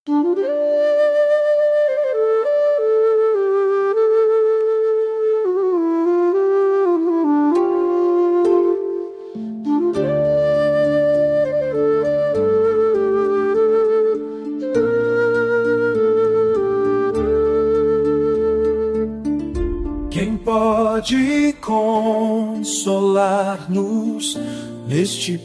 Quem pode consolar-nos neste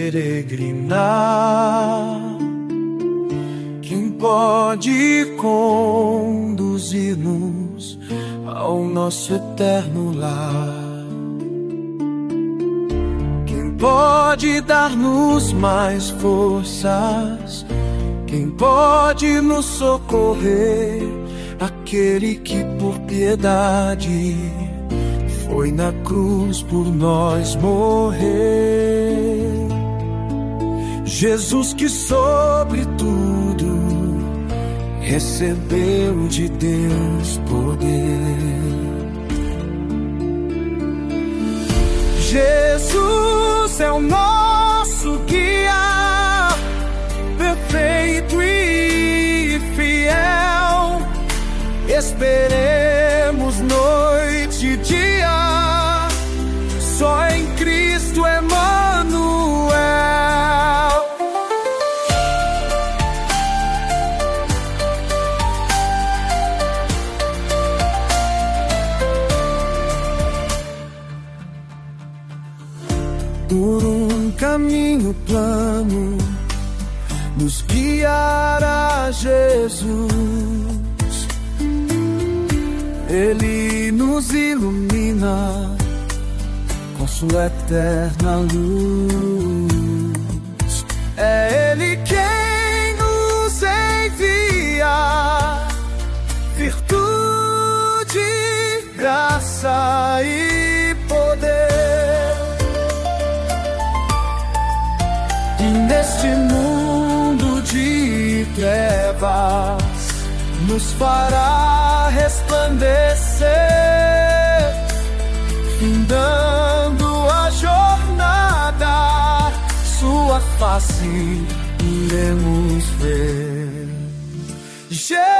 peregrinar? Quem pode conduzir-nos ao nosso eterno lar? Quem pode dar-nos mais forças? Quem pode nos socorrer? Aquele que por piedade foi na cruz por nós morrer. Jesus que sobre tudo recebeu de Deus poder. Jesus é o nosso guia, perfeito e fiel. Esperemos noite e dia, só em Cristo Emmanuel. Por um caminho plano nos guiará Jesus. Ele nos ilumina com sua eterna luz. É Ele quem nos envia virtude, graça e poder. E neste mundo de trevas nos fará resplandecer, findando a jornada, sua face iremos ver.